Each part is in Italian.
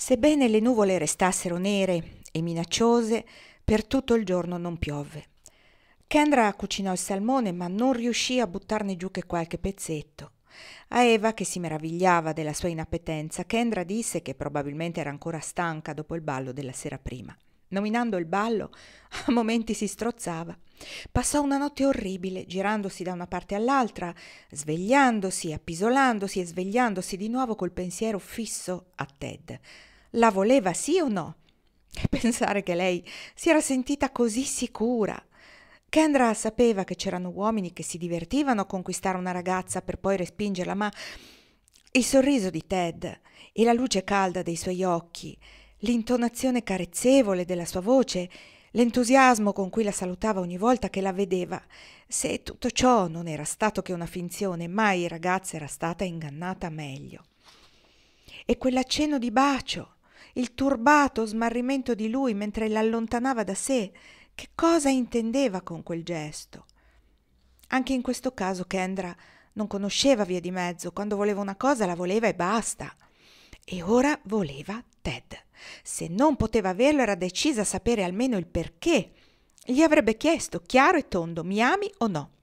Sebbene le nuvole restassero nere e minacciose, per tutto il giorno non piovve. Kendra cucinò il salmone, ma non riuscì a buttarne giù che qualche pezzetto. A Eva, che si meravigliava della sua inappetenza, Kendra disse che probabilmente era ancora stanca dopo il ballo della sera prima. Nominando il ballo, a momenti si strozzava. Passò una notte orribile, girandosi da una parte all'altra, svegliandosi, appisolandosi e svegliandosi di nuovo col pensiero fisso a Ted. La voleva sì o no? E pensare che lei si era sentita così sicura. Kendra sapeva che c'erano uomini che si divertivano a conquistare una ragazza per poi respingerla, ma il sorriso di Ted e la luce calda dei suoi occhi, l'intonazione carezzevole della sua voce, l'entusiasmo con cui la salutava ogni volta che la vedeva, se tutto ciò non era stato che una finzione, mai ragazza era stata ingannata meglio. E quell'accenno di bacio, il turbato smarrimento di lui mentre l'allontanava da sé, che cosa intendeva con quel gesto? Anche in questo caso Kendra non conosceva via di mezzo. Quando voleva una cosa la voleva e basta. E ora voleva Ted. Se non poteva averlo era decisa a sapere almeno il perché. Gli avrebbe chiesto chiaro e tondo: mi ami o no?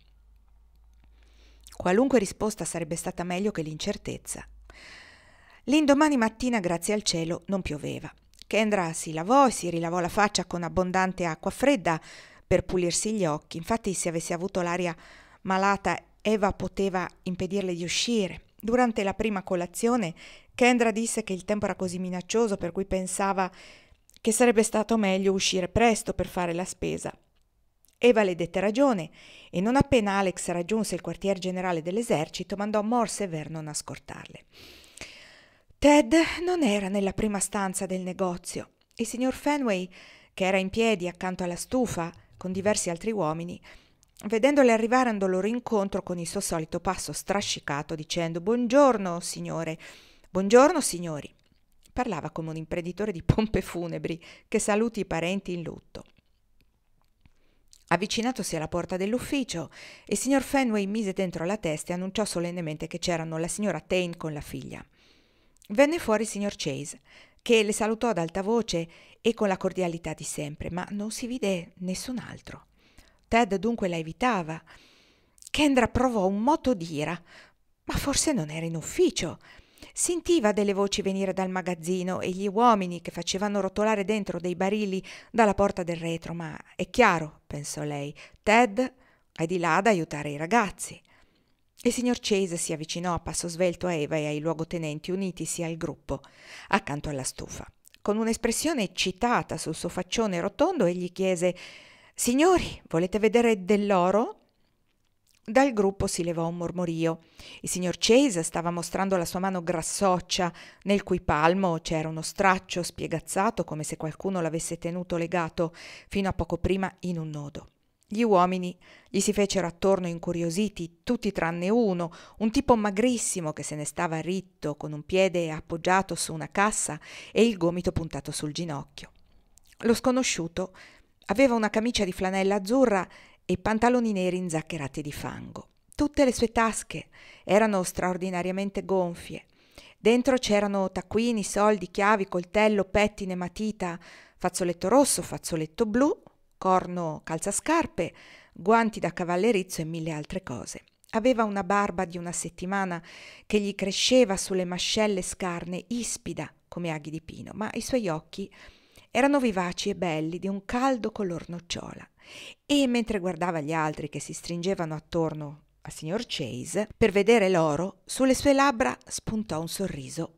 Qualunque risposta sarebbe stata meglio che l'incertezza. L'indomani mattina, grazie al cielo, non pioveva. Kendra si lavò e si rilavò la faccia con abbondante acqua fredda per pulirsi gli occhi. Infatti, se avesse avuto l'aria malata, Eva poteva impedirle di uscire. Durante la prima colazione, Kendra disse che il tempo era così minaccioso per cui pensava che sarebbe stato meglio uscire presto per fare la spesa. Eva le dette ragione e non appena Alex raggiunse il quartier generale dell'esercito, mandò Morse e Vernon a scortarle. Ted non era nella prima stanza del negozio. Il signor Fenway, che era in piedi accanto alla stufa con diversi altri uomini, vedendole arrivare andò loro incontro con il suo solito passo strascicato, dicendo: «Buongiorno, signore. Buongiorno, signori». Parlava come un imprenditore di pompe funebri che saluti i parenti in lutto. Avvicinatosi alla porta dell'ufficio, il signor Fenway mise dentro la testa e annunciò solennemente che c'erano la signora Tain con la figlia. Venne fuori il signor Chase, che le salutò ad alta voce e con la cordialità di sempre, ma non si vide nessun altro. Ted dunque la evitava. Kendra provò un moto d'ira, ma forse non era in ufficio. Sentiva delle voci venire dal magazzino e gli uomini che facevano rotolare dentro dei barili dalla porta del retro, ma è chiaro, pensò lei, Ted è di là ad aiutare i ragazzi. Il signor Chase si avvicinò a passo svelto a Eva e ai luogotenenti unitisi al gruppo, accanto alla stufa. Con un'espressione eccitata sul suo faccione rotondo egli chiese: «Signori, volete vedere dell'oro?» Dal gruppo si levò un mormorio. Il signor Chase stava mostrando la sua mano grassoccia, nel cui palmo c'era uno straccio spiegazzato come se qualcuno l'avesse tenuto legato fino a poco prima in un nodo. Gli uomini gli si fecero attorno incuriositi, tutti tranne uno, un tipo magrissimo che se ne stava ritto, con un piede appoggiato su una cassa e il gomito puntato sul ginocchio. Lo sconosciuto aveva una camicia di flanella azzurra e pantaloni neri inzaccherati di fango. Tutte le sue tasche erano straordinariamente gonfie. Dentro c'erano taccuini, soldi, chiavi, coltello, pettine, matita, fazzoletto rosso, fazzoletto blu, corno, calzascarpe, guanti da cavallerizzo e mille altre cose. Aveva una barba di una settimana che gli cresceva sulle mascelle scarne, ispida come aghi di pino, ma i suoi occhi erano vivaci e belli, di un caldo color nocciola. E mentre guardava gli altri che si stringevano attorno al signor Chase per vedere l'oro, sulle sue labbra spuntò un sorriso.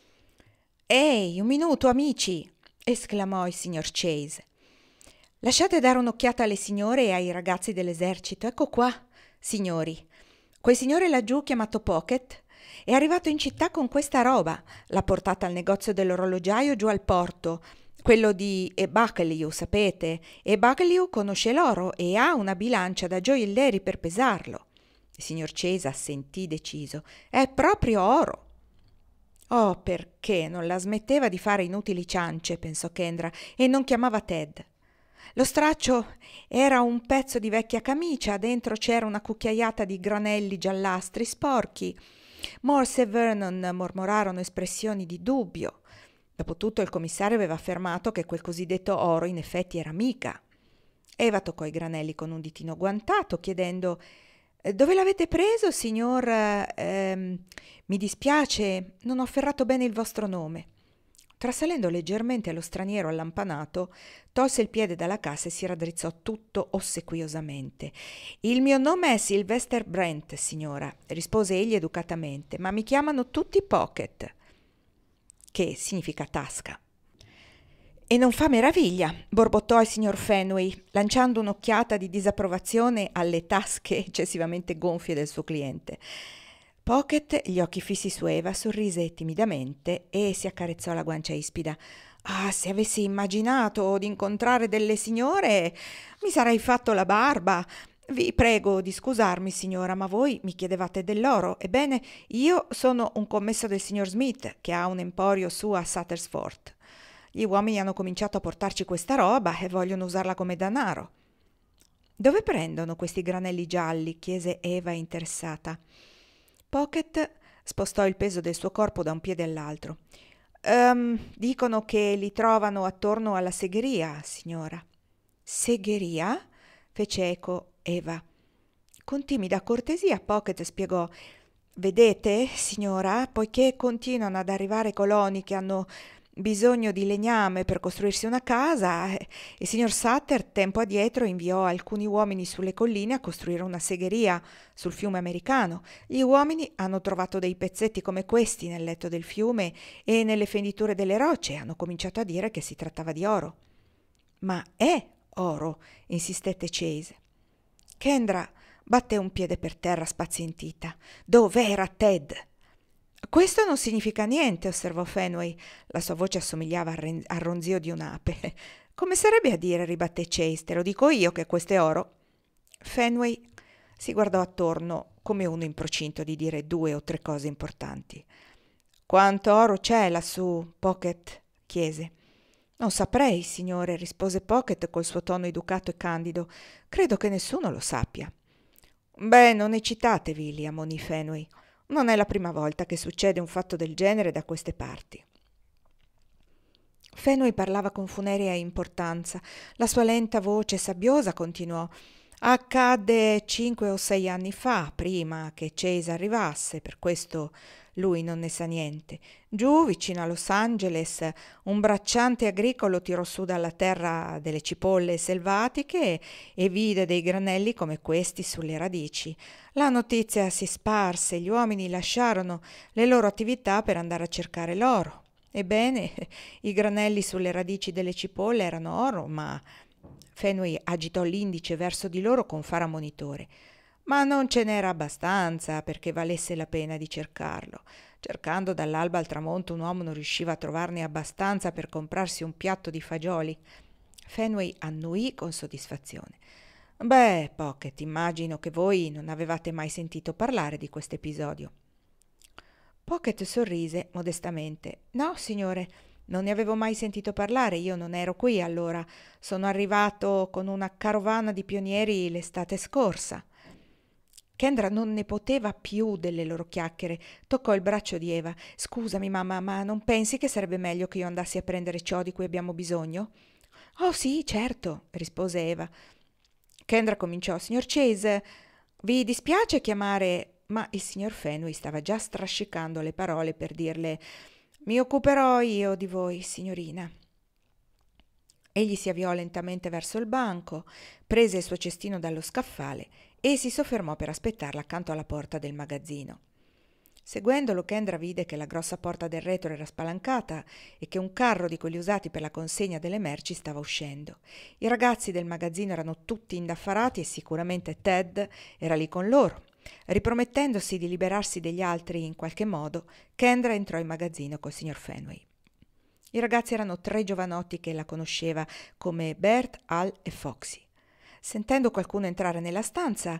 «Ehi, un minuto, amici!» esclamò il signor Chase. «Lasciate dare un'occhiata alle signore e ai ragazzi dell'esercito. Ecco qua, signori. Quel signore laggiù chiamato Pocket è arrivato in città con questa roba. L'ha portata al negozio dell'orologiaio giù al porto, quello di Bucklew, sapete. E Bucklew conosce l'oro e ha una bilancia da gioielleri per pesarlo». Il signor Chase assentì deciso. «È proprio oro». «Oh, perché non la smetteva di fare inutili ciance», pensò Kendra, «e non chiamava Ted». Lo straccio era un pezzo di vecchia camicia, dentro c'era una cucchiaiata di granelli giallastri sporchi. Morse e Vernon mormorarono espressioni di dubbio. Dopotutto il commissario aveva affermato che quel cosiddetto oro in effetti era mica. Eva toccò i granelli con un ditino guantato, chiedendo: «Dove l'avete preso, signor? Mi dispiace, non ho afferrato bene il vostro nome». Trasalendo leggermente allo straniero allampanato, tolse il piede dalla cassa e si raddrizzò tutto ossequiosamente. «Il mio nome è Sylvester Brent, signora», rispose egli educatamente, «ma mi chiamano tutti Pocket», che significa tasca. «E non fa meraviglia», borbottò il signor Fenway, lanciando un'occhiata di disapprovazione alle tasche eccessivamente gonfie del suo cliente. Pocket, gli occhi fissi su Eva, sorrise timidamente e si accarezzò la guancia ispida. «Ah, se avessi immaginato di incontrare delle signore, mi sarei fatto la barba. Vi prego di scusarmi, signora, ma voi mi chiedevate dell'oro. Ebbene, io sono un commesso del signor Smith, che ha un emporio su a Suttersford. Gli uomini hanno cominciato a portarci questa roba e vogliono usarla come denaro». «Dove prendono questi granelli gialli?» chiese Eva interessata. Pocket spostò il peso del suo corpo da un piede all'altro. Dicono che li trovano attorno alla segheria, signora». «Segheria?» fece eco Eva. Con timida cortesia Pocket spiegò: «Vedete, signora, poiché continuano ad arrivare coloni che hanno bisogno di legname per costruirsi una casa, il signor Sutter tempo addietro inviò alcuni uomini sulle colline a costruire una segheria sul fiume americano. Gli uomini hanno trovato dei pezzetti come questi nel letto del fiume e nelle fenditure delle rocce e hanno cominciato a dire che si trattava di oro». «Ma è oro», insistette Chase. Kendra batté un piede per terra spazientita. Dov'era Ted? «Questo non significa niente», osservò Fenway. La sua voce assomigliava al ronzio di un'ape. «Come sarebbe a dire?» ribatté Chase. «Te lo dico io che questo è oro». Fenway si guardò attorno come uno in procinto di dire 2 o 3 cose importanti. «Quanto oro c'è lassù?» Pocket chiese. «Non saprei, signore», rispose Pocket col suo tono educato e candido. «Credo che nessuno lo sappia». «Beh, non eccitatevi», li ammonì Fenway. «Non è la prima volta che succede un fatto del genere da queste parti». Fenway parlava con funerea importanza. La sua lenta voce sabbiosa continuò: «Accadde 5 o 6 anni fa, prima che Chase arrivasse, per questo lui non ne sa niente. Giù, vicino a Los Angeles, un bracciante agricolo tirò su dalla terra delle cipolle selvatiche e vide dei granelli come questi sulle radici. La notizia si sparse, gli uomini lasciarono le loro attività per andare a cercare l'oro. Ebbene, i granelli sulle radici delle cipolle erano oro, ma...» Fenway agitò l'indice verso di loro con fare ammonitore. «Ma non ce n'era abbastanza perché valesse la pena di cercarlo. Cercando dall'alba al tramonto un uomo non riusciva a trovarne abbastanza per comprarsi un piatto di fagioli». Fenway annuì con soddisfazione. «Beh, Pocket, immagino che voi non avevate mai sentito parlare di questo episodio». Pocket sorrise modestamente. «No, signore, non ne avevo mai sentito parlare, io non ero qui allora. Sono arrivato con una carovana di pionieri l'estate scorsa». Kendra non ne poteva più delle loro chiacchiere. Toccò il braccio di Eva. «Scusami, mamma, ma non pensi che sarebbe meglio che io andassi a prendere ciò di cui abbiamo bisogno?» «Oh sì, certo», rispose Eva. Kendra cominciò: «Signor Chase, vi dispiace chiamare...» Ma il signor Fenway stava già strascicando le parole per dirle: «Mi occuperò io di voi, signorina». Egli si avviò lentamente verso il banco, prese il suo cestino dallo scaffale e si soffermò per aspettarla accanto alla porta del magazzino. Seguendolo, Kendra vide che la grossa porta del retro era spalancata e che un carro di quelli usati per la consegna delle merci stava uscendo. I ragazzi del magazzino erano tutti indaffarati e sicuramente Ted era lì con loro. Ripromettendosi di liberarsi degli altri in qualche modo, Kendra entrò in magazzino col signor Fenway. I ragazzi erano 3 giovanotti che la conosceva come Bert, Al e Foxy. Sentendo qualcuno entrare nella stanza,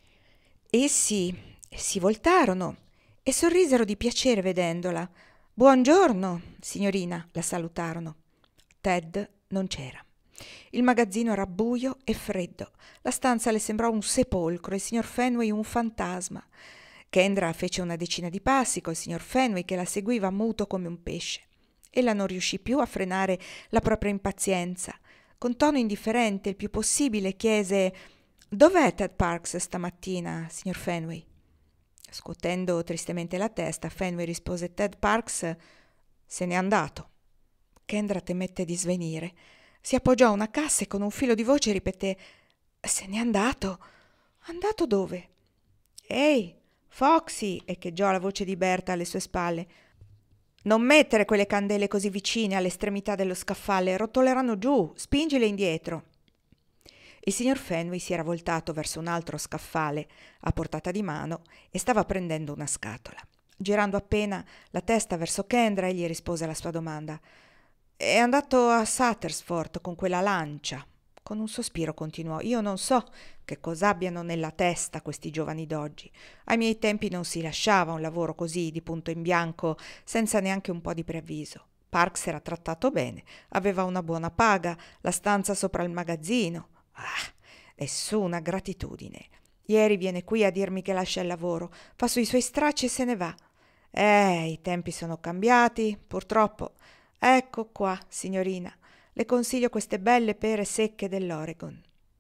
essi si voltarono e sorrisero di piacere vedendola. «Buongiorno, signorina», la salutarono. Ted non c'era. Il magazzino era buio e freddo. La stanza le sembrò un sepolcro e il signor Fenway un fantasma. Kendra fece una decina di passi col signor Fenway che la seguiva muto come un pesce. Ella non riuscì più a frenare la propria impazienza. Con tono indifferente, il più possibile, chiese: «Dov'è Ted Parks stamattina, signor Fenway?» Scuotendo tristemente la testa, Fenway rispose: «Ted Parks se n'è andato». Kendra temette di svenire. Si appoggiò a una cassa e con un filo di voce ripeté: «Se n'è andato? Andato dove?» «Ehi, Foxy!» echeggiò la voce di Berta alle sue spalle. «Non mettere quelle candele così vicine all'estremità dello scaffale, rotoleranno giù, spingile indietro». Il signor Fenway si era voltato verso un altro scaffale a portata di mano e stava prendendo una scatola. Girando appena la testa verso Kendra, egli rispose alla sua domanda: «È andato a Sattersford con quella lancia». Con un sospiro continuò: «Io non so che cosa abbiano nella testa questi giovani d'oggi. Ai miei tempi non si lasciava un lavoro così di punto in bianco senza neanche un po' di preavviso. Parks era trattato bene, aveva una buona paga, la stanza sopra il magazzino. Ah, nessuna gratitudine. Ieri viene qui a dirmi che lascia il lavoro, fa sui suoi stracci e se ne va. I tempi sono cambiati, purtroppo. Ecco qua, signorina, le consiglio queste belle pere secche dell'Oregon».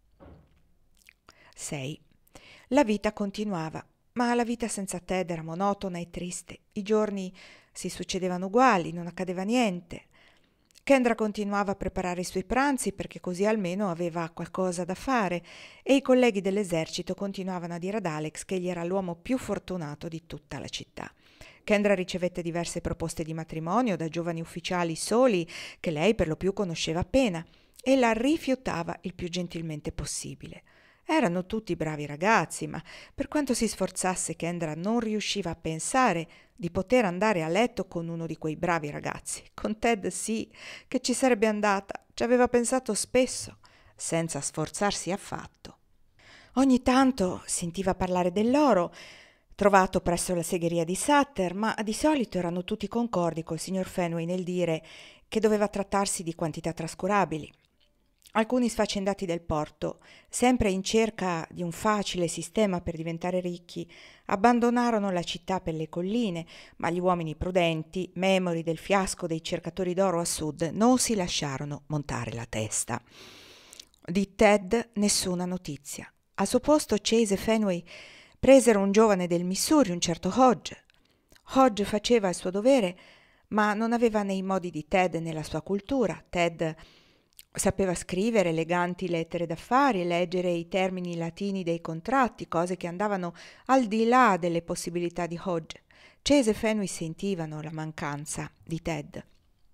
6. La vita continuava, ma la vita senza Ted era monotona e triste. I giorni si succedevano uguali, non accadeva niente. Kendra continuava a preparare i suoi pranzi perché così almeno aveva qualcosa da fare, e i colleghi dell'esercito continuavano a dire ad Alex che egli era l'uomo più fortunato di tutta la città. Kendra ricevette diverse proposte di matrimonio da giovani ufficiali soli che lei per lo più conosceva appena, e la rifiutava il più gentilmente possibile. Erano tutti bravi ragazzi, ma per quanto si sforzasse Kendra non riusciva a pensare di poter andare a letto con uno di quei bravi ragazzi. Con Ted sì, che ci sarebbe andata, ci aveva pensato spesso, senza sforzarsi affatto. Ogni tanto sentiva parlare dell'oro trovato presso la segheria di Sutter, ma di solito erano tutti concordi col signor Fenway nel dire che doveva trattarsi di quantità trascurabili. Alcuni sfaccendati del porto, sempre in cerca di un facile sistema per diventare ricchi, abbandonarono la città per le colline, ma gli uomini prudenti, memori del fiasco dei cercatori d'oro a sud, non si lasciarono montare la testa. Di Ted nessuna notizia. Al suo posto Chase e Fenway presero un giovane del Missouri, un certo Hodge. Hodge faceva il suo dovere, ma non aveva né i modi di Ted né la sua cultura. Ted sapeva scrivere eleganti lettere d'affari e leggere i termini latini dei contratti, cose che andavano al di là delle possibilità di Hodge. Chase e Fenway sentivano la mancanza di Ted.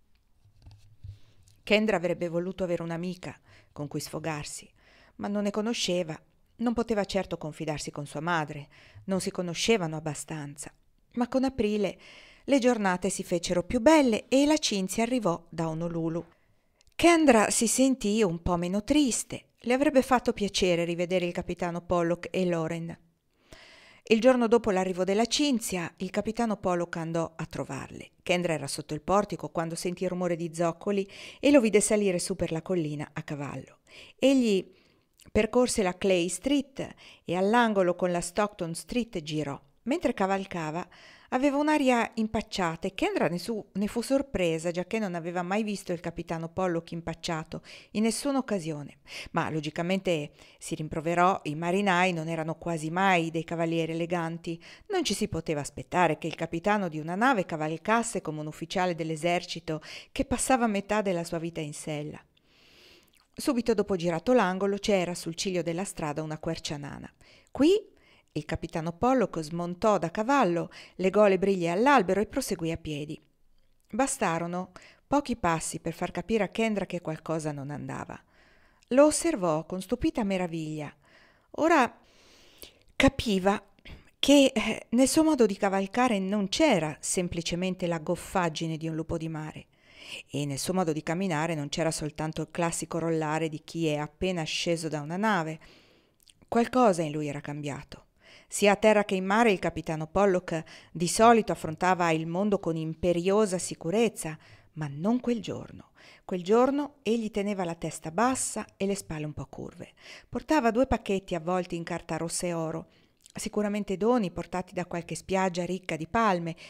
Kendra avrebbe voluto avere un'amica con cui sfogarsi, ma non ne conosceva. Non poteva certo confidarsi con sua madre, non si conoscevano abbastanza. Ma con aprile le giornate si fecero più belle e la Cinzia arrivò da Honolulu. Kendra si sentì un po' meno triste. Le avrebbe fatto piacere rivedere il capitano Pollock e Loren. Il giorno dopo l'arrivo della Cinzia, il capitano Pollock andò a trovarle. Kendra era sotto il portico quando sentì il rumore di zoccoli e lo vide salire su per la collina a cavallo. Egli percorse la Clay Street e all'angolo con la Stockton Street girò. Mentre cavalcava aveva un'aria impacciata e Kendra ne fu sorpresa, giacché non aveva mai visto il capitano Pollock impacciato in nessuna occasione. Ma logicamente si rimproverò, i marinai non erano quasi mai dei cavalieri eleganti. Non ci si poteva aspettare che il capitano di una nave cavalcasse come un ufficiale dell'esercito che passava metà della sua vita in sella. Subito dopo girato l'angolo c'era sul ciglio della strada una quercia nana. Qui il capitano Pollock smontò da cavallo, legò le briglie all'albero e proseguì a piedi. Bastarono pochi passi per far capire a Kendra che qualcosa non andava. Lo osservò con stupita meraviglia. Ora capiva che nel suo modo di cavalcare non c'era semplicemente la goffaggine di un lupo di mare, e nel suo modo di camminare non c'era soltanto il classico rollare di chi è appena sceso da una nave. Qualcosa in lui era cambiato. Sia a terra che in mare il capitano Pollock di solito affrontava il mondo con imperiosa sicurezza, ma non quel giorno. Quel giorno egli teneva la testa bassa e le spalle un po' curve. Portava 2 pacchetti avvolti in carta rossa e oro, sicuramente doni portati da qualche spiaggia ricca di palme,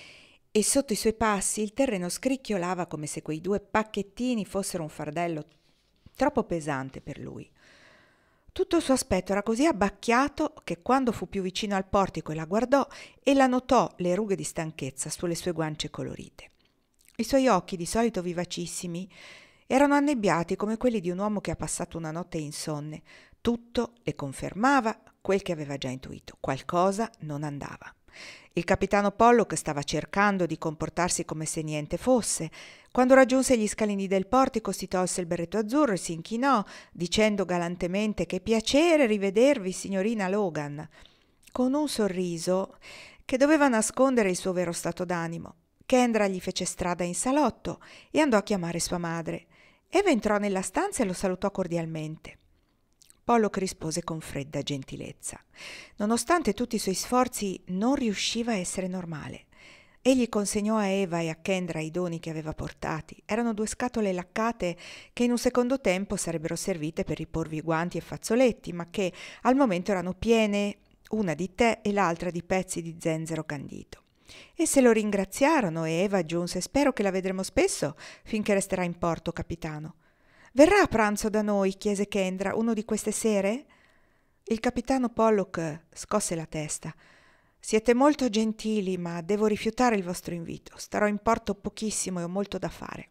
e sotto i suoi passi il terreno scricchiolava come se quei 2 pacchettini fossero un fardello troppo pesante per lui. Tutto il suo aspetto era così abbacchiato che quando fu più vicino al portico e la guardò, ella notò le rughe di stanchezza sulle sue guance colorite. I suoi occhi, di solito vivacissimi, erano annebbiati come quelli di un uomo che ha passato una notte insonne. Tutto le confermava quel che aveva già intuito. Qualcosa non andava. Il capitano Pollock stava cercando di comportarsi come se niente fosse. Quando raggiunse gli scalini del portico si tolse il berretto azzurro e si inchinò, dicendo galantemente: «Che piacere rivedervi, signorina Logan», con un sorriso che doveva nascondere il suo vero stato d'animo. Kendra gli fece strada in salotto e andò a chiamare sua madre. Eva entrò nella stanza e lo salutò cordialmente. Pollock rispose con fredda gentilezza. Nonostante tutti i suoi sforzi, non riusciva a essere normale. Egli consegnò a Eva e a Kendra i doni che aveva portati. Erano 2 scatole laccate che in un secondo tempo sarebbero servite per riporvi guanti e fazzoletti, ma che al momento erano piene, una di tè e l'altra di pezzi di zenzero candito. Esse lo ringraziarono e Eva aggiunse: «Spero che la vedremo spesso finché resterà in porto, capitano». «Verrà a pranzo da noi?» chiese Kendra. «Uno di queste sere?» Il capitano Pollock scosse la testa. «Siete molto gentili, ma devo rifiutare il vostro invito. Starò in porto pochissimo e ho molto da fare».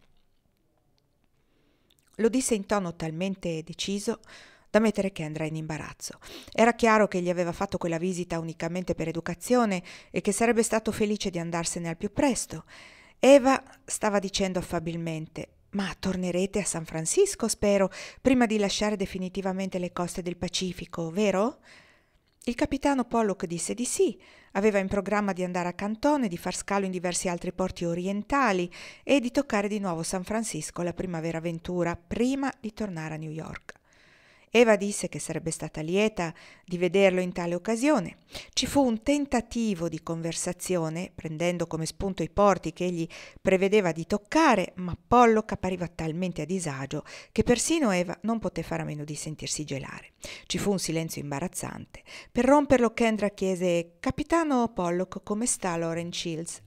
Lo disse in tono talmente deciso da mettere Kendra in imbarazzo. Era chiaro che gli aveva fatto quella visita unicamente per educazione e che sarebbe stato felice di andarsene al più presto. Eva stava dicendo affabilmente: «Ma tornerete a San Francisco, spero, prima di lasciare definitivamente le coste del Pacifico, vero?» Il capitano Pollock disse di sì. Aveva in programma di andare a Cantone, di far scalo in diversi altri porti orientali e di toccare di nuovo San Francisco la primavera ventura, prima di tornare a New York. Eva disse che sarebbe stata lieta di vederlo in tale occasione. Ci fu un tentativo di conversazione, prendendo come spunto i porti che egli prevedeva di toccare, ma Pollock appariva talmente a disagio che persino Eva non poté fare a meno di sentirsi gelare. Ci fu un silenzio imbarazzante. Per romperlo Kendra chiese: «Capitano Pollock, come sta Loren Shields?»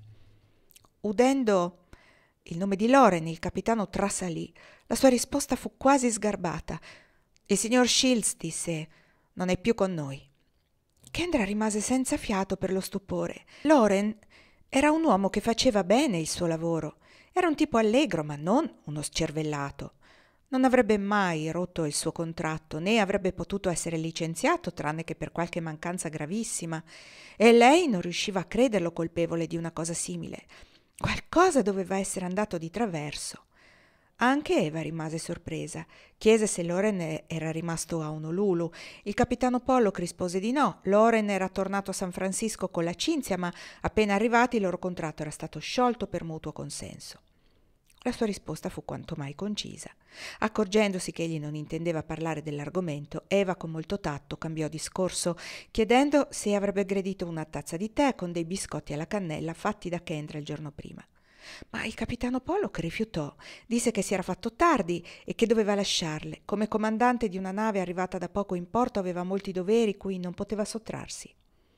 Udendo il nome di Loren, il capitano trasalì. La sua risposta fu quasi sgarbata. «Il signor Shields», disse, «non è più con noi». Kendra rimase senza fiato per lo stupore. Loren era un uomo che faceva bene il suo lavoro. Era un tipo allegro, ma non uno scervellato. Non avrebbe mai rotto il suo contratto, né avrebbe potuto essere licenziato tranne che per qualche mancanza gravissima. E lei non riusciva a crederlo colpevole di una cosa simile. Qualcosa doveva essere andato di traverso. Anche Eva rimase sorpresa. Chiese se Loren era rimasto a Honolulu. Il capitano Pollock rispose di no. Loren era tornato a San Francisco con la Cinzia, ma appena arrivati il loro contratto era stato sciolto per mutuo consenso. La sua risposta fu quanto mai concisa. Accorgendosi che egli non intendeva parlare dell'argomento, Eva con molto tatto cambiò discorso, chiedendo se avrebbe gradito una tazza di tè con dei biscotti alla cannella fatti da Kendra il giorno prima. Ma il capitano Pollock rifiutò, disse che si era fatto tardi e che doveva lasciarle. Come comandante di una nave arrivata da poco in porto aveva molti doveri cui non poteva sottrarsi.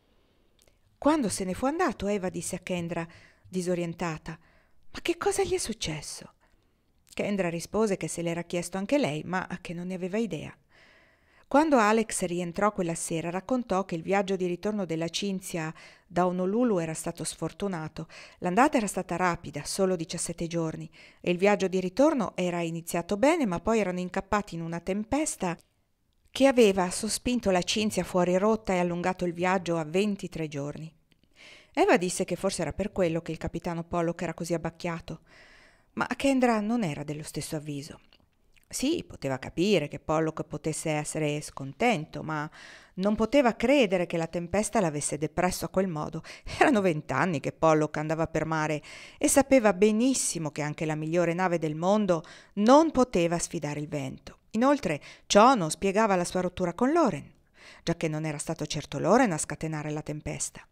Quando se ne fu andato, Eva disse a Kendra, disorientata: «Ma che cosa gli è successo?» Kendra rispose che se l'era chiesto anche lei, ma che non ne aveva idea. Quando Alex rientrò quella sera, raccontò che il viaggio di ritorno della Cinzia da Honolulu era stato sfortunato. L'andata era stata rapida, solo 17 giorni, e il viaggio di ritorno era iniziato bene, ma poi erano incappati in una tempesta che aveva sospinto la Cinzia fuori rotta e allungato il viaggio a 23 giorni. Eva disse che forse era per quello che il capitano Pollock era così abbacchiato, ma Kendra non era dello stesso avviso. Sì, poteva capire che Pollock potesse essere scontento, ma non poteva credere che la tempesta l'avesse depresso a quel modo. Erano 20 anni che Pollock andava per mare e sapeva benissimo che anche la migliore nave del mondo non poteva sfidare il vento. Inoltre, ciò non spiegava la sua rottura con Loren, giacché non era stato certo Loren a scatenare la tempesta.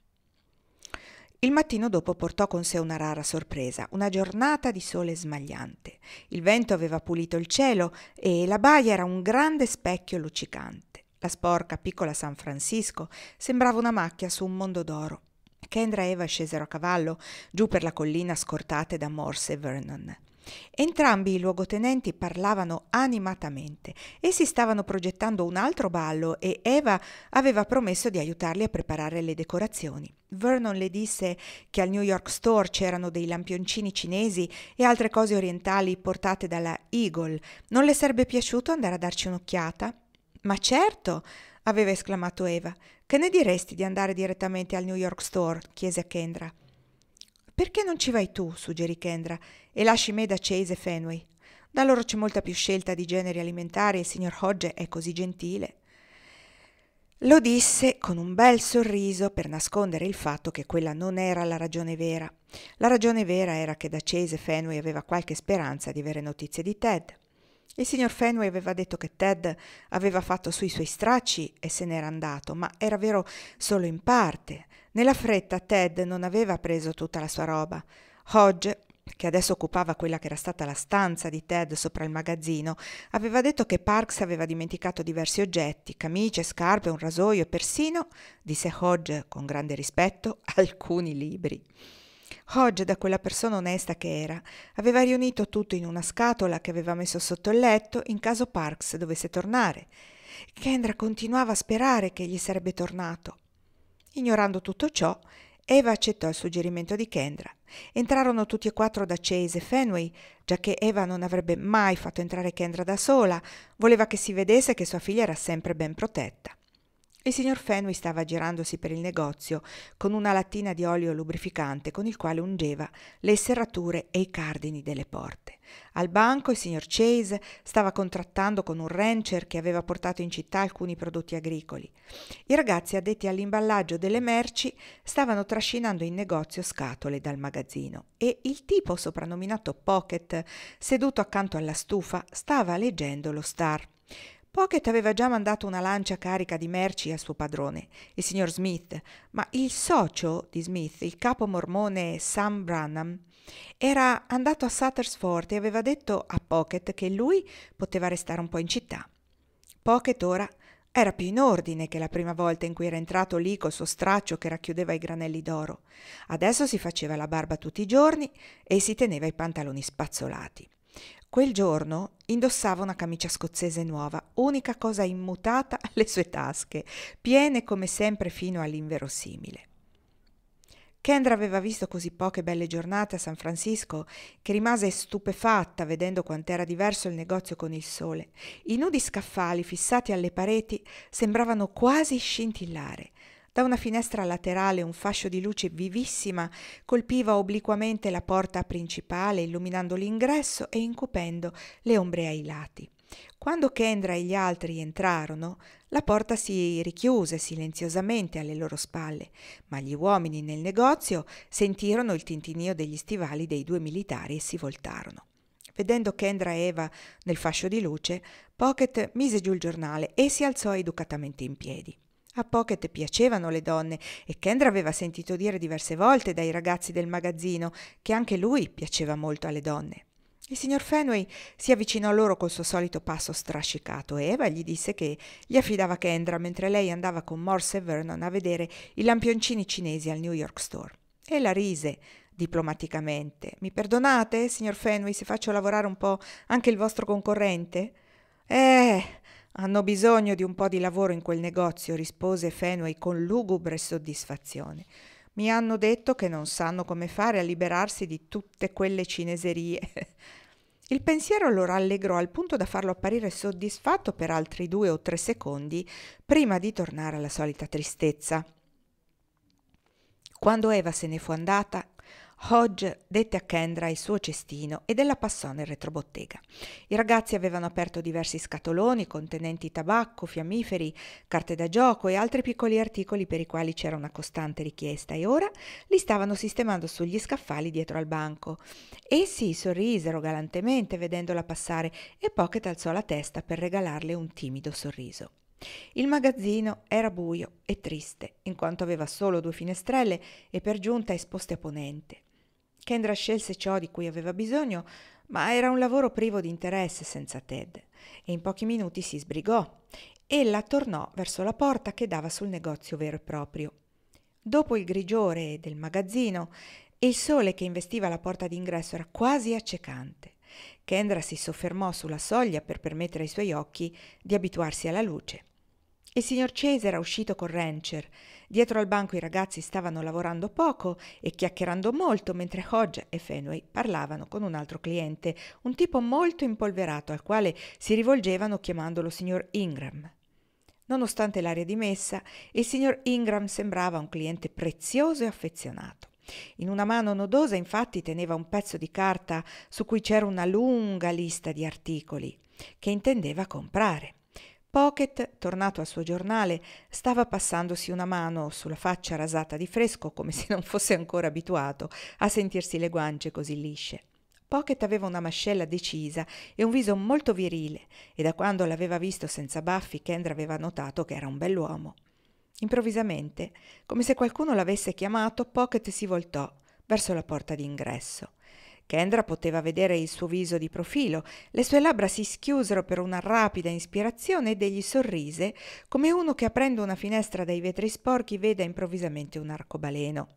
Il mattino dopo portò con sé una rara sorpresa, una giornata di sole smagliante. Il vento aveva pulito il cielo e la baia era un grande specchio luccicante. La sporca piccola San Francisco sembrava una macchia su un mondo d'oro. Kendra e Eva scesero a cavallo giù per la collina scortate da Morse e Vernon. Entrambi i luogotenenti parlavano animatamente. Essi stavano progettando un altro ballo e Eva aveva promesso di aiutarli a preparare le decorazioni. Vernon le disse che al New York Store c'erano dei lampioncini cinesi e altre cose orientali portate dalla Eagle. Non le sarebbe piaciuto andare a darci un'occhiata? Ma certo, aveva esclamato Eva. Che ne diresti di andare direttamente al New York Store? Chiese a Kendra. Perché non ci vai tu? Suggerì Kendra, e lasci me da Chase e Fenway. Da loro c'è molta più scelta di generi alimentari e il signor Hodge è così gentile. Lo disse con un bel sorriso per nascondere il fatto che quella non era la ragione vera. La ragione vera era che da Chase e Fenway aveva qualche speranza di avere notizie di Ted. Il signor Fenway aveva detto che Ted aveva fatto sui suoi stracci e se n'era andato, ma era vero solo in parte. Nella fretta Ted non aveva preso tutta la sua roba. Hodge, che adesso occupava quella che era stata la stanza di Ted sopra il magazzino, aveva detto che Parks aveva dimenticato diversi oggetti, camicie, scarpe, un rasoio e persino, disse Hodge con grande rispetto, alcuni libri. Hodge, da quella persona onesta che era, aveva riunito tutto in una scatola che aveva messo sotto il letto in caso Parks dovesse tornare. Kendra continuava a sperare che egli sarebbe tornato. Ignorando tutto ciò, Eva accettò il suggerimento di Kendra. Entrarono tutti e quattro da Chase e Fenway, giacché Eva non avrebbe mai fatto entrare Kendra da sola, voleva che si vedesse che sua figlia era sempre ben protetta. Il signor Fenway stava girandosi per il negozio con una lattina di olio lubrificante con il quale ungeva le serrature e i cardini delle porte. Al banco il signor Chase stava contrattando con un rancher che aveva portato in città alcuni prodotti agricoli. I ragazzi addetti all'imballaggio delle merci stavano trascinando in negozio scatole dal magazzino e il tipo soprannominato Pocket, seduto accanto alla stufa, stava leggendo lo Star. Pocket aveva già mandato una lancia carica di merci al suo padrone, il signor Smith, ma il socio di Smith, il capo mormone Sam Branham, era andato a Sutter's Fort e aveva detto a Pocket che lui poteva restare un po' in città. Pocket ora era più in ordine che la prima volta in cui era entrato lì col suo straccio che racchiudeva i granelli d'oro. Adesso si faceva la barba tutti i giorni e si teneva i pantaloni spazzolati. Quel giorno indossava una camicia scozzese nuova, unica cosa immutata alle sue tasche, piene come sempre fino all'inverosimile. Kendra aveva visto così poche belle giornate a San Francisco che rimase stupefatta vedendo quant'era diverso il negozio con il sole. I nudi scaffali fissati alle pareti sembravano quasi scintillare. Da una finestra laterale un fascio di luce vivissima colpiva obliquamente la porta principale, illuminando l'ingresso e incupendo le ombre ai lati. Quando Kendra e gli altri entrarono, la porta si richiuse silenziosamente alle loro spalle, ma gli uomini nel negozio sentirono il tintinnio degli stivali dei due militari e si voltarono. Vedendo Kendra e Eva nel fascio di luce, Pocket mise giù il giornale e si alzò educatamente in piedi. A Pocket piacevano le donne e Kendra aveva sentito dire diverse volte dai ragazzi del magazzino che anche lui piaceva molto alle donne. Il signor Fenway si avvicinò a loro col suo solito passo strascicato e Eva gli disse che gli affidava Kendra mentre lei andava con Morse e Vernon a vedere i lampioncini cinesi al New York Store. Ella rise diplomaticamente. «Mi perdonate, signor Fenway, se faccio lavorare un po' anche il vostro concorrente?» «Hanno bisogno di un po' di lavoro in quel negozio», rispose Fenway con lugubre soddisfazione. «Mi hanno detto che non sanno come fare a liberarsi di tutte quelle cineserie». Il pensiero lo rallegrò al punto da farlo apparire soddisfatto per altri 2 o 3 secondi prima di tornare alla solita tristezza. Quando Eva se ne fu andata, Hodge dette a Kendra il suo cestino ed ella passò nel retrobottega. I ragazzi avevano aperto diversi scatoloni contenenti tabacco, fiammiferi, carte da gioco e altri piccoli articoli per i quali c'era una costante richiesta e ora li stavano sistemando sugli scaffali dietro al banco. Essi sorrisero galantemente vedendola passare e Pocket alzò la testa per regalarle un timido sorriso. Il magazzino era buio e triste, in quanto aveva solo 2 finestrelle e per giunta esposte a ponente. Kendra scelse ciò di cui aveva bisogno, ma era un lavoro privo di interesse senza Ted, e in pochi minuti si sbrigò. Ella tornò verso la porta che dava sul negozio vero e proprio. Dopo il grigiore del magazzino, il sole che investiva la porta d'ingresso era quasi accecante. Kendra si soffermò sulla soglia per permettere ai suoi occhi di abituarsi alla luce. Il signor Chase era uscito con Rancher. Dietro al banco i ragazzi stavano lavorando poco e chiacchierando molto, mentre Hodge e Fenway parlavano con un altro cliente, un tipo molto impolverato al quale si rivolgevano chiamandolo signor Ingram. Nonostante l'aria dimessa, il signor Ingram sembrava un cliente prezioso e affezionato. In una mano nodosa, infatti, teneva un pezzo di carta su cui c'era una lunga lista di articoli che intendeva comprare. Pocket, tornato al suo giornale, stava passandosi una mano sulla faccia rasata di fresco come se non fosse ancora abituato a sentirsi le guance così lisce. Pocket aveva una mascella decisa e un viso molto virile, e da quando l'aveva visto senza baffi Kendra aveva notato che era un bell'uomo. Improvvisamente, come se qualcuno l'avesse chiamato, Pocket si voltò verso la porta d'ingresso. Kendra poteva vedere il suo viso di profilo, le sue labbra si schiusero per una rapida ispirazione ed egli sorrise come uno che aprendo una finestra dai vetri sporchi veda improvvisamente un arcobaleno.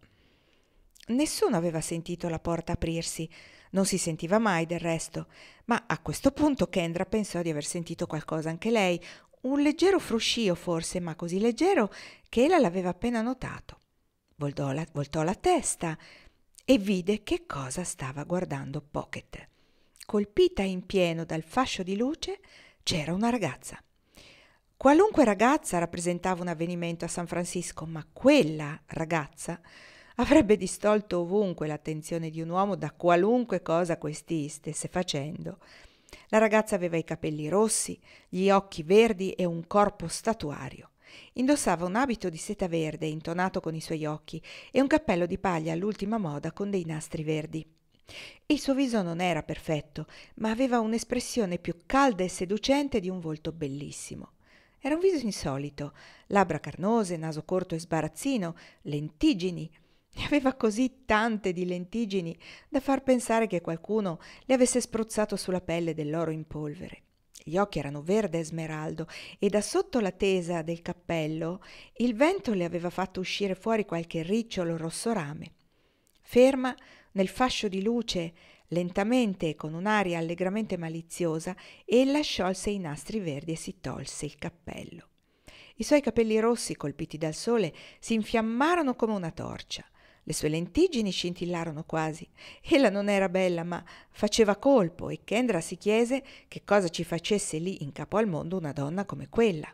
Nessuno aveva sentito la porta aprirsi, non si sentiva mai del resto, ma a questo punto Kendra pensò di aver sentito qualcosa anche lei, un leggero fruscio forse, ma così leggero che ella l'aveva appena notato. Voltò la testa e vide che cosa stava guardando Pocket. Colpita in pieno dal fascio di luce c'era una ragazza. Qualunque ragazza rappresentava un avvenimento a San Francisco, ma quella ragazza avrebbe distolto ovunque l'attenzione di un uomo da qualunque cosa questi stesse facendo. La ragazza aveva i capelli rossi, gli occhi verdi e un corpo statuario. Indossava un abito di seta verde intonato con i suoi occhi e un cappello di paglia all'ultima moda con dei nastri verdi. Il suo viso non era perfetto, ma aveva un'espressione più calda e seducente di un volto bellissimo. Era un viso insolito, labbra carnose, naso corto e sbarazzino, lentiggini. Ne aveva così tante di lentiggini da far pensare che qualcuno le avesse spruzzato sulla pelle dell'oro in polvere. Gli occhi erano verde e smeraldo e da sotto la tesa del cappello il vento le aveva fatto uscire fuori qualche ricciolo rosso rame. Ferma nel fascio di luce, lentamente e con un'aria allegramente maliziosa, ella sciolse i nastri verdi e si tolse il cappello. I suoi capelli rossi, colpiti dal sole, si infiammarono come una torcia. Le sue lentiggini scintillarono quasi. Ella non era bella, ma faceva colpo e Kendra si chiese che cosa ci facesse lì in capo al mondo una donna come quella.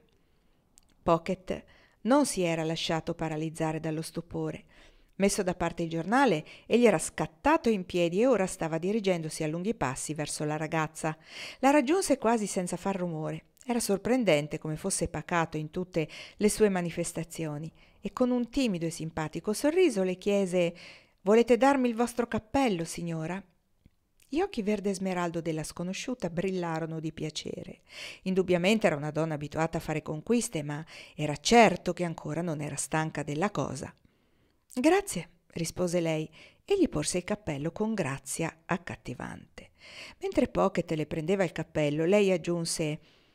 Pocket non si era lasciato paralizzare dallo stupore. Messo da parte il giornale, egli era scattato in piedi e ora stava dirigendosi a lunghi passi verso la ragazza. La raggiunse quasi senza far rumore. Era sorprendente come fosse pacato in tutte le sue manifestazioni e con un timido e simpatico sorriso le chiese: «Volete darmi il vostro cappello, signora?» Gli occhi verde smeraldo della sconosciuta brillarono di piacere. Indubbiamente era una donna abituata a fare conquiste, ma era certo che ancora non era stanca della cosa. «Grazie», rispose lei, e gli porse il cappello con grazia accattivante. Mentre Pocket le prendeva il cappello, lei aggiunse: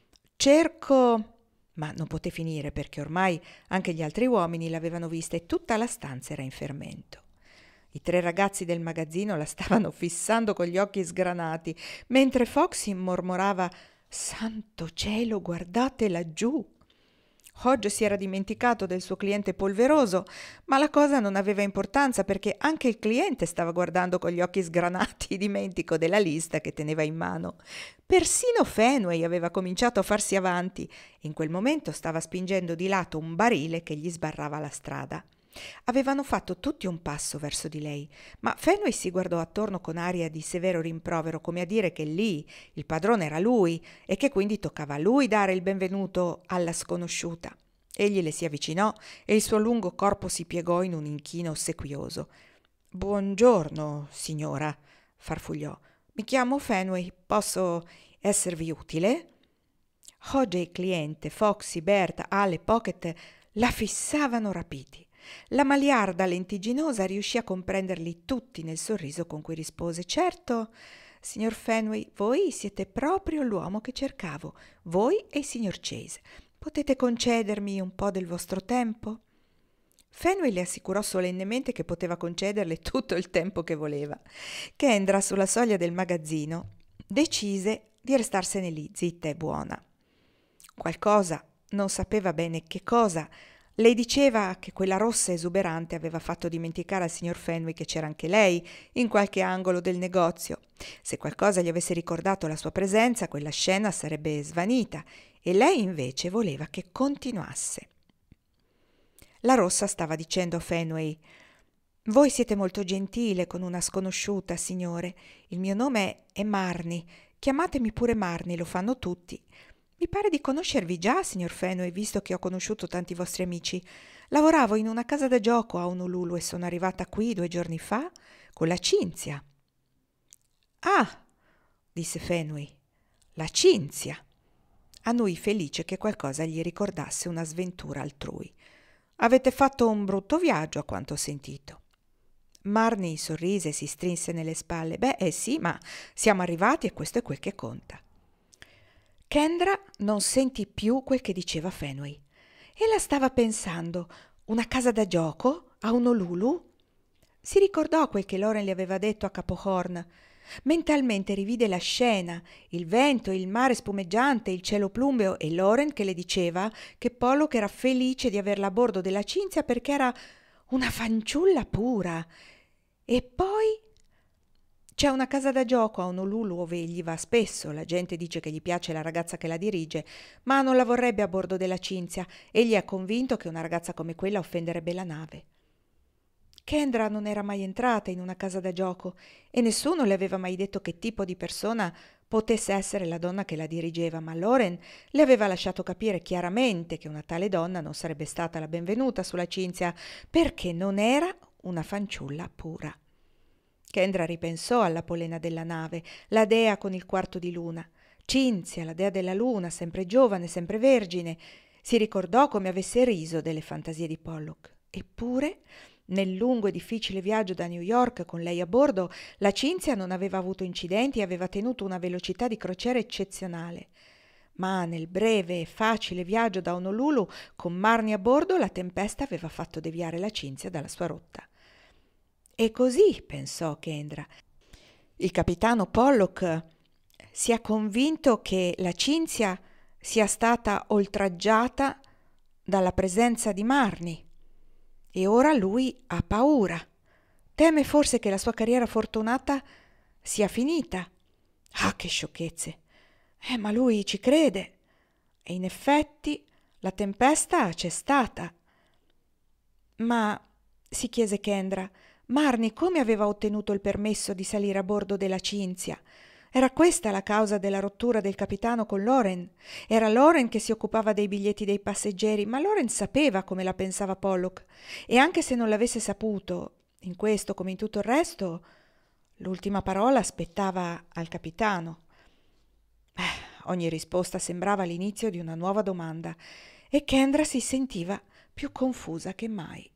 «Cerco...» Ma non poté finire perché ormai anche gli altri uomini l'avevano vista e tutta la stanza era in fermento. I 3 ragazzi del magazzino la stavano fissando con gli occhi sgranati, mentre Foxy mormorava: «Santo cielo, guardate laggiù!» Hodge si era dimenticato del suo cliente polveroso, ma la cosa non aveva importanza perché anche il cliente stava guardando con gli occhi sgranati, dimentico della lista che teneva in mano. Persino Fenway aveva cominciato a farsi avanti. In quel momento stava spingendo di lato un barile che gli sbarrava la strada. Avevano fatto tutti un passo verso di lei, ma Fenway si guardò attorno con aria di severo rimprovero, come a dire che lì il padrone era lui e che quindi toccava a lui dare il benvenuto alla sconosciuta. Egli le si avvicinò e il suo lungo corpo si piegò in un inchino ossequioso. «Buongiorno, signora», farfugliò. «Mi chiamo Fenway, posso esservi utile?» Hodge e il cliente, Foxy, Berta, Ale, Pocket la fissavano rapiti. La maliarda lentigginosa riuscì a comprenderli tutti nel sorriso con cui rispose: «Certo, signor Fenway, voi siete proprio l'uomo che cercavo, voi e il signor Chase. Potete concedermi un po' del vostro tempo?» Fenway le assicurò solennemente che poteva concederle tutto il tempo che voleva. Kendra, sulla soglia del magazzino, decise di restarsene lì, zitta e buona. Qualcosa, non sapeva bene che cosa, le diceva che quella rossa esuberante aveva fatto dimenticare al signor Fenway che c'era anche lei in qualche angolo del negozio. Se qualcosa gli avesse ricordato la sua presenza, quella scena sarebbe svanita e lei invece voleva che continuasse. La rossa stava dicendo a Fenway: «Voi siete molto gentile con una sconosciuta, signore. Il mio nome è Marnie. Chiamatemi pure Marnie, lo fanno tutti. Mi pare di conoscervi già, signor Fenway, visto che ho conosciuto tanti vostri amici. Lavoravo in una casa da gioco a Honolulu e sono arrivata qui 2 giorni fa con la Cinzia». «Ah», disse Fenway, «la Cinzia». Annui felice che qualcosa gli ricordasse una sventura altrui. «Avete fatto un brutto viaggio, a quanto ho sentito». Marnie sorrise e si strinse nelle spalle. Sì, ma siamo arrivati e questo è quel che conta». Kendra non sentì più quel che diceva Fenway. Ella stava pensando: una casa da gioco a Honolulu? Si ricordò quel che Lauren le aveva detto a Capo Horn. Mentalmente rivide la scena, il vento, il mare spumeggiante, il cielo plumbeo e Lauren che le diceva che Pollock era felice di averla a bordo della Cinzia perché era una fanciulla pura. E poi c'è una casa da gioco a Honolulu dove egli va spesso. La gente dice che gli piace la ragazza che la dirige, ma non la vorrebbe a bordo della Cinzia. Egli è convinto che una ragazza come quella offenderebbe la nave. Kendra non era mai entrata in una casa da gioco e nessuno le aveva mai detto che tipo di persona potesse essere la donna che la dirigeva, ma Lauren le aveva lasciato capire chiaramente che una tale donna non sarebbe stata la benvenuta sulla Cinzia perché non era una fanciulla pura. Kendra ripensò alla polena della nave, la dea con il quarto di luna. Cinzia, la dea della luna, sempre giovane, sempre vergine. Si ricordò come avesse riso delle fantasie di Pollock. Eppure, nel lungo e difficile viaggio da New York con lei a bordo, la Cinzia non aveva avuto incidenti e aveva tenuto una velocità di crociera eccezionale. Ma nel breve e facile viaggio da Honolulu con Marnie a bordo, la tempesta aveva fatto deviare la Cinzia dalla sua rotta. E così, pensò Kendra, il capitano Pollock si è convinto che la Cinzia sia stata oltraggiata dalla presenza di Marnie e ora lui ha paura. Teme forse che la sua carriera fortunata sia finita. Ah, che sciocchezze! Ma lui ci crede. E in effetti la tempesta c'è stata. Ma, si chiese Kendra, Marnie come aveva ottenuto il permesso di salire a bordo della Cinzia? Era questa la causa della rottura del capitano con Lauren? Era Lauren che si occupava dei biglietti dei passeggeri, ma Lauren sapeva come la pensava Pollock. E anche se non l'avesse saputo, in questo come in tutto il resto, l'ultima parola spettava al capitano. Ogni risposta sembrava l'inizio di una nuova domanda e Kendra si sentiva più confusa che mai.